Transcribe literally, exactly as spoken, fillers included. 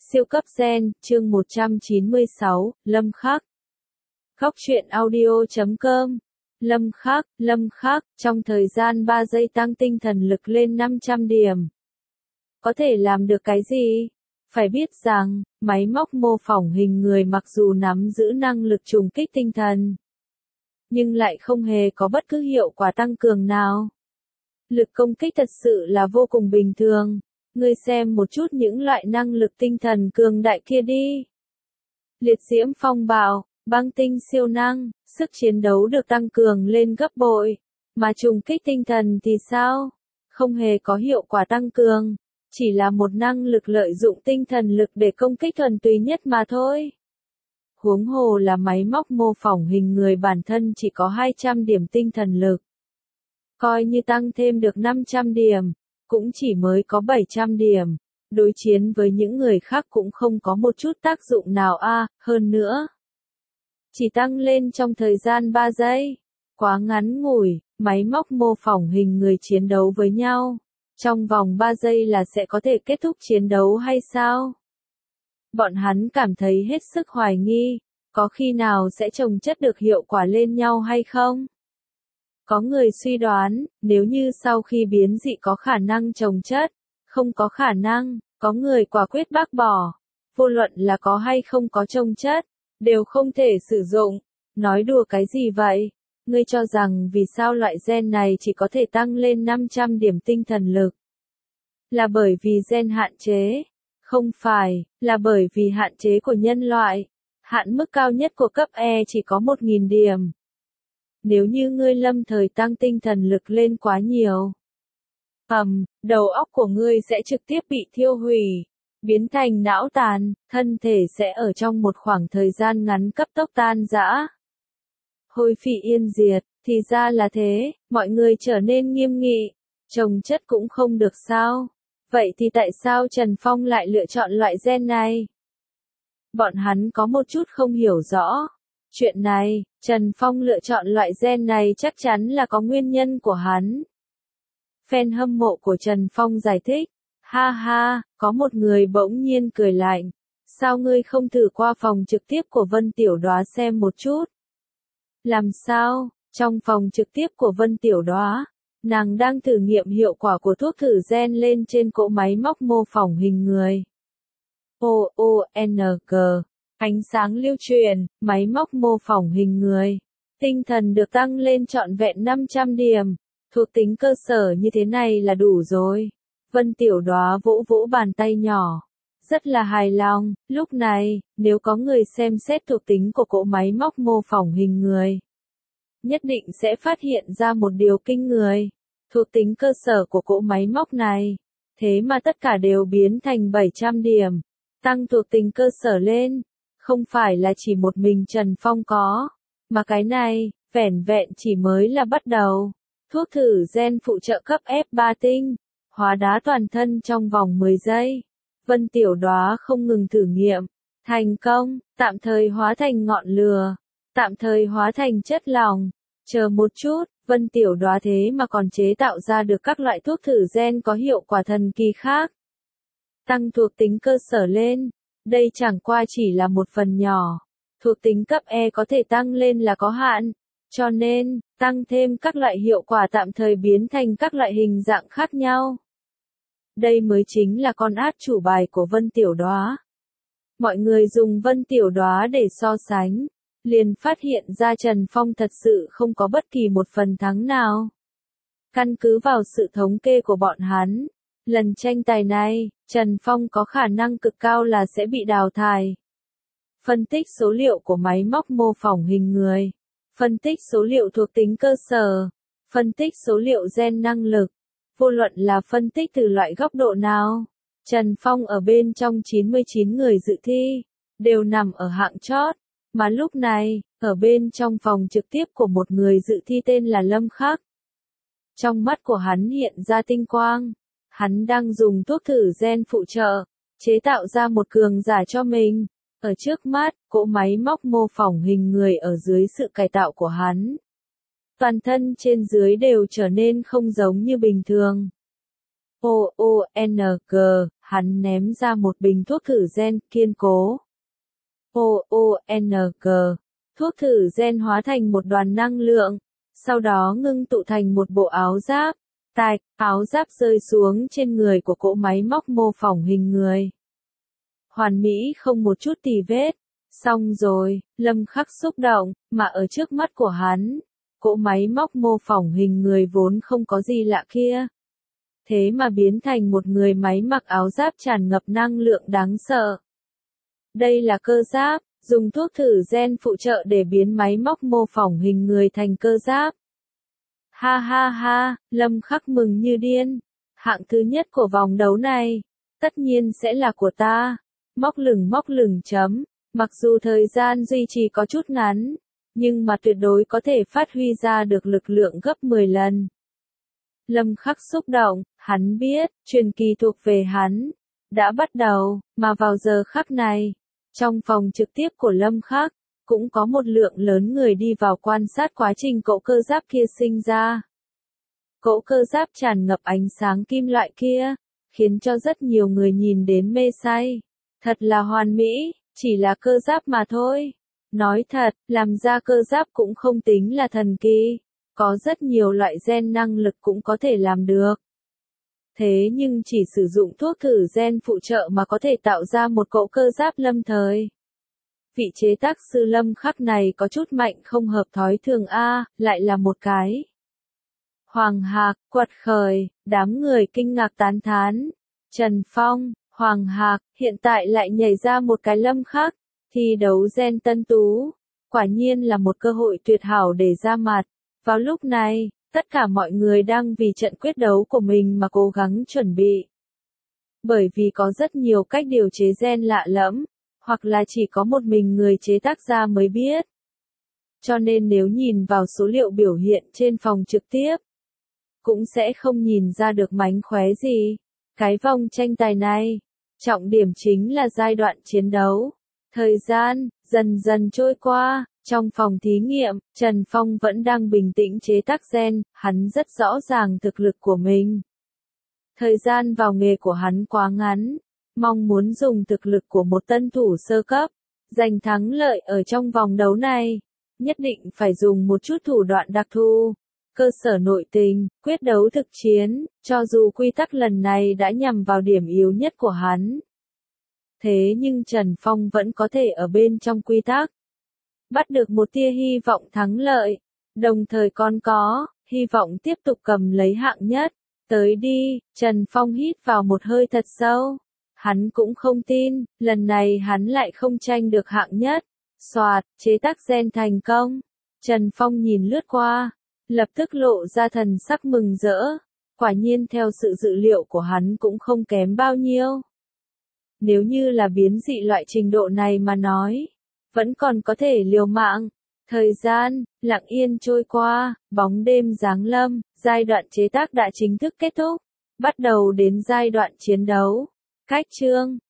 Siêu cấp gen, chương một trăm chín mươi sáu, Lâm Khắc. Góc truyện audio chấm com. Lâm Khắc, Lâm Khắc, trong thời gian ba giây tăng tinh thần lực lên năm trăm điểm. Có thể làm được cái gì? Phải biết rằng, máy móc mô phỏng hình người mặc dù nắm giữ năng lực trùng kích tinh thần, nhưng lại không hề có bất cứ hiệu quả tăng cường nào. Lực công kích thật sự là vô cùng bình thường. Ngươi xem một chút những loại năng lực tinh thần cường đại kia đi. Liệt diễm phong bạo, băng tinh siêu năng, sức chiến đấu được tăng cường lên gấp bội. Mà trùng kích tinh thần thì sao? Không hề có hiệu quả tăng cường. Chỉ là một năng lực lợi dụng tinh thần lực để công kích thuần túy nhất mà thôi. Huống hồ là máy móc mô phỏng hình người bản thân chỉ có hai trăm điểm tinh thần lực. Coi như tăng thêm được năm trăm điểm, cũng chỉ mới có bảy trăm điểm, đối chiến với những người khác cũng không có một chút tác dụng nào a, à, hơn nữa. Chỉ tăng lên trong thời gian ba giây, quá ngắn ngủi, máy móc mô phỏng hình người chiến đấu với nhau. Trong vòng ba giây là sẽ có thể kết thúc chiến đấu hay sao? Bọn hắn cảm thấy hết sức hoài nghi, có khi nào sẽ chồng chất được hiệu quả lên nhau hay không? Có người suy đoán, nếu như sau khi biến dị có khả năng chồng chất, không có khả năng, có người quả quyết bác bỏ. Vô luận là có hay không có chồng chất, đều không thể sử dụng. Nói đùa cái gì vậy? Ngươi cho rằng vì sao loại gen này chỉ có thể tăng lên năm trăm điểm tinh thần lực? Là bởi vì gen hạn chế? Không phải, là bởi vì hạn chế của nhân loại. Hạn mức cao nhất của cấp E chỉ có một nghìn điểm. Nếu như ngươi lâm thời tăng tinh thần lực lên quá nhiều, ầm, đầu óc của ngươi sẽ trực tiếp bị thiêu hủy, biến thành não tàn, thân thể sẽ ở trong một khoảng thời gian ngắn cấp tốc tan rã. Hôi phi yên diệt, thì ra là thế, mọi người trở nên nghiêm nghị, chồng chất cũng không được sao? Vậy thì tại sao Trần Phong lại lựa chọn loại gen này? Bọn hắn có một chút không hiểu rõ. Chuyện này, Trần Phong lựa chọn loại gen này chắc chắn là có nguyên nhân của hắn. Fan hâm mộ của Trần Phong giải thích. Ha ha, có một người bỗng nhiên cười lạnh. Sao ngươi không thử qua phòng trực tiếp của Vân Tiểu Đóa xem một chút? Làm sao? Trong phòng trực tiếp của Vân Tiểu Đóa, nàng đang thử nghiệm hiệu quả của thuốc thử gen lên trên cỗ máy móc mô phỏng hình người. O O N G. Ánh sáng lưu truyền, máy móc mô phỏng hình người. Tinh thần được tăng lên trọn vẹn năm trăm điểm. Thuộc tính cơ sở như thế này là đủ rồi. Vân Tiểu Đóa vỗ vỗ bàn tay nhỏ. Rất là hài lòng, lúc này, nếu có người xem xét thuộc tính của cỗ máy móc mô phỏng hình người, nhất định sẽ phát hiện ra một điều kinh người. Thuộc tính cơ sở của cỗ máy móc này, thế mà tất cả đều biến thành bảy trăm điểm. Tăng thuộc tính cơ sở lên. Không phải là chỉ một mình Trần Phong có, mà cái này, vẻn vẹn chỉ mới là bắt đầu. Thuốc thử gen phụ trợ cấp F ba tinh, hóa đá toàn thân trong vòng mười giây. Vân Tiểu Đóa không ngừng thử nghiệm, thành công, tạm thời hóa thành ngọn lửa, tạm thời hóa thành chất lỏng. Chờ một chút, Vân Tiểu Đóa thế mà còn chế tạo ra được các loại thuốc thử gen có hiệu quả thần kỳ khác. Tăng thuộc tính cơ sở lên. Đây chẳng qua chỉ là một phần nhỏ. Thuộc tính cấp E có thể tăng lên là có hạn. Cho nên, tăng thêm các loại hiệu quả tạm thời biến thành các loại hình dạng khác nhau. Đây mới chính là con át chủ bài của Vân Tiểu Đóa. Mọi người dùng Vân Tiểu Đóa để so sánh, liền phát hiện ra Trần Phong thật sự không có bất kỳ một phần thắng nào. Căn cứ vào sự thống kê của bọn hắn, lần tranh tài này, Trần Phong có khả năng cực cao là sẽ bị đào thải. Phân tích số liệu của máy móc mô phỏng hình người. Phân tích số liệu thuộc tính cơ sở. Phân tích số liệu gen năng lực. Vô luận là phân tích từ loại góc độ nào, Trần Phong ở bên trong chín mươi chín người dự thi, đều nằm ở hạng chót. Mà lúc này, ở bên trong phòng trực tiếp của một người dự thi tên là Lâm Khắc. Trong mắt của hắn hiện ra tinh quang. Hắn đang dùng thuốc thử gen phụ trợ, chế tạo ra một cường giả cho mình. Ở trước mắt, cỗ máy móc mô phỏng hình người ở dưới sự cải tạo của hắn. Toàn thân trên dưới đều trở nên không giống như bình thường. O O N G, hắn ném ra một bình thuốc thử gen kiên cố. O O N G, thuốc thử gen hóa thành một đoàn năng lượng, sau đó ngưng tụ thành một bộ áo giáp. Tạch, áo giáp rơi xuống trên người của cỗ máy móc mô phỏng hình người. Hoàn mỹ không một chút tì vết. Xong rồi, Lâm Khắc xúc động, mà ở trước mắt của hắn, cỗ máy móc mô phỏng hình người vốn không có gì lạ kia. Thế mà biến thành một người máy mặc áo giáp tràn ngập năng lượng đáng sợ. Đây là cơ giáp, dùng thuốc thử gen phụ trợ để biến máy móc mô phỏng hình người thành cơ giáp. Ha ha ha, Lâm Khắc mừng như điên. Hạng thứ nhất của vòng đấu này, tất nhiên sẽ là của ta. Móc lửng móc lửng chấm. Mặc dù thời gian duy trì có chút ngắn, nhưng mà tuyệt đối có thể phát huy ra được lực lượng gấp mười lần. Lâm Khắc xúc động, hắn biết, truyền kỳ thuộc về hắn, đã bắt đầu, mà vào giờ khắc này, trong phòng trực tiếp của Lâm Khắc, cũng có một lượng lớn người đi vào quan sát quá trình cỗ cơ giáp kia sinh ra. Cỗ cơ giáp tràn ngập ánh sáng kim loại kia, khiến cho rất nhiều người nhìn đến mê say. Thật là hoàn mỹ, chỉ là cơ giáp mà thôi. Nói thật, làm ra cơ giáp cũng không tính là thần kỳ. Có rất nhiều loại gen năng lực cũng có thể làm được. Thế nhưng chỉ sử dụng thuốc thử gen phụ trợ mà có thể tạo ra một cỗ cơ giáp lâm thời. Vị chế tác sư Lâm Khắc này có chút mạnh không hợp thói thường a, lại là một cái. Hoàng Hạc, quật khởi, đám người kinh ngạc tán thán. Trần Phong, Hoàng Hạc, hiện tại lại nhảy ra một cái Lâm Khắc, thi đấu gen tân tú. Quả nhiên là một cơ hội tuyệt hảo để ra mặt. Vào lúc này, tất cả mọi người đang vì trận quyết đấu của mình mà cố gắng chuẩn bị. Bởi vì có rất nhiều cách điều chế gen lạ lẫm, hoặc là chỉ có một mình người chế tác ra mới biết. Cho nên nếu nhìn vào số liệu biểu hiện trên phòng trực tiếp, cũng sẽ không nhìn ra được mánh khóe gì. Cái vòng tranh tài này, trọng điểm chính là giai đoạn chiến đấu. Thời gian, dần dần trôi qua, trong phòng thí nghiệm, Trần Phong vẫn đang bình tĩnh chế tác gen, hắn rất rõ ràng thực lực của mình. Thời gian vào nghề của hắn quá ngắn, mong muốn dùng thực lực của một tân thủ sơ cấp, giành thắng lợi ở trong vòng đấu này, nhất định phải dùng một chút thủ đoạn đặc thù. Cơ sở nội tình, quyết đấu thực chiến, cho dù quy tắc lần này đã nhằm vào điểm yếu nhất của hắn. Thế nhưng Trần Phong vẫn có thể ở bên trong quy tắc, bắt được một tia hy vọng thắng lợi, đồng thời còn có, hy vọng tiếp tục cầm lấy hạng nhất. Tới đi, Trần Phong hít vào một hơi thật sâu. Hắn cũng không tin, lần này hắn lại không tranh được hạng nhất. Soạt, chế tác gen thành công. Trần Phong nhìn lướt qua, lập tức lộ ra thần sắc mừng rỡ. Quả nhiên theo sự dự liệu của hắn cũng không kém bao nhiêu. Nếu như là biến dị loại trình độ này mà nói, vẫn còn có thể liều mạng. Thời gian, lặng yên trôi qua, bóng đêm giáng lâm, giai đoạn chế tác đã chính thức kết thúc. Bắt đầu đến giai đoạn chiến đấu. Cách chương